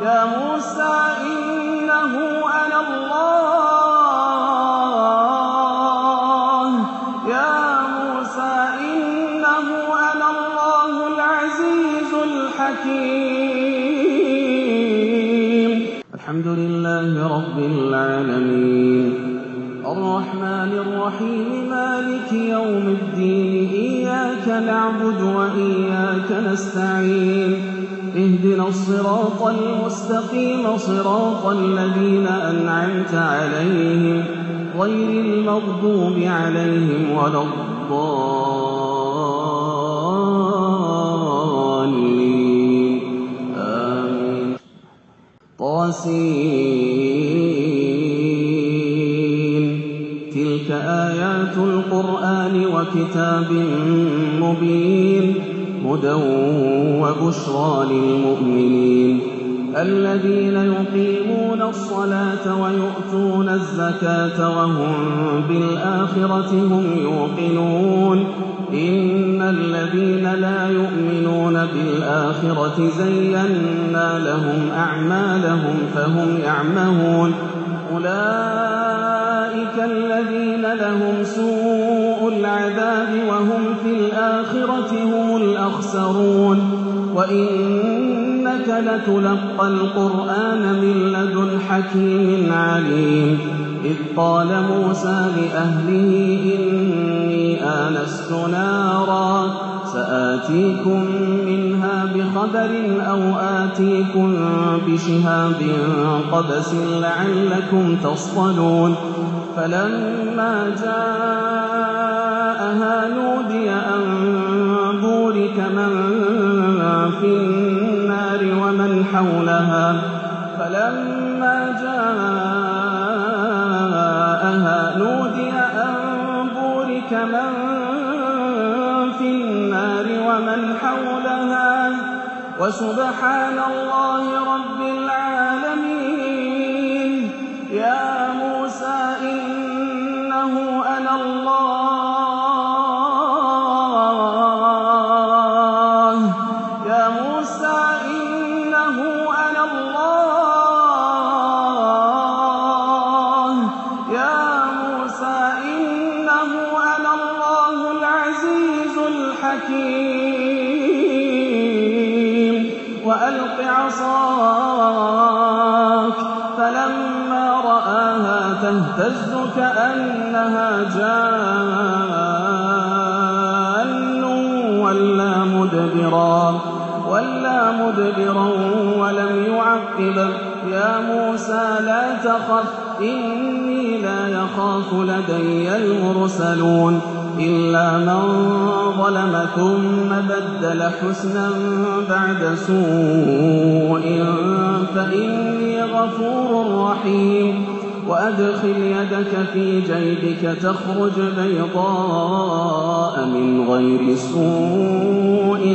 يا موسى إنه أنا الله يا موسى إنه أنا الله العزيز الحكيم. الحمد لله رب العالمين الرحمن الرحيم مالك يوم الدين إياك نعبد وإياك نستعين اهدنا الصراط المستقيم صراط الذين أنعمت عليهم غير المغضوب عليهم ولا الضالين آمين. تلك آيات القرآن وكتاب مبين هدى وبشرى للمؤمنين الذين يقيمون الصلاة ويؤتون الزكاة وهم بالآخرة هم يوقنون إن الذين لا يؤمنون بالآخرة زينا لهم أعمالهم فهم يعمهون أولئك الذين لهم سوء العذاب وهم في الآخرة هم الأخسرون وإنك لتلقى القرآن من لدن حكيم عليم إذ قال موسى لأهله إني آنست نارا سآتيكم منها بخبر أو آتيكم بشهاب قبس لعلكم تصطلون فلما جاءها نودي أن بورك من في النار ومن حولها فلما جاءها نودي أن بورك من في النار ومن حولها وسبحان الله رب العالمين. يا موسى إنه أنا الله يا موسى إنه أنا الله يا موسى إنه أنا الله العزيز الحكيم. وألق عصاك فلما رآها تهتز كأنها جان ولا مدبرا ولم يعقب. يا موسى لا تخف إني لا يخاف لدي المرسلون إلا من ظلم ثم بدل حسنا بعد سوء فإني غفور رحيم. وأدخل يدك في جيبك تخرج بيضاء من غير سوء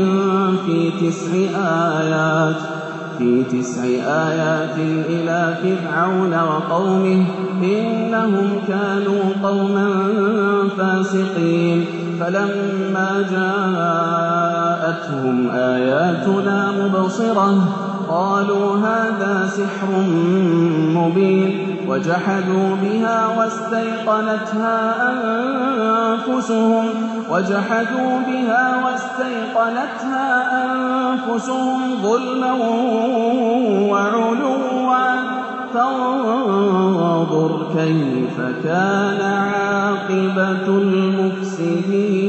في تسع آيات إلى فرعون وقومه إنهم كانوا قوما فاسقين. فلما جاءتهم آياتنا مبصرة قالوا هذا سحر مبين وجحدوا بها واستيقنتها أنفسهم ظلما وعلوا فانظر كيف كان عاقبة المفسدين.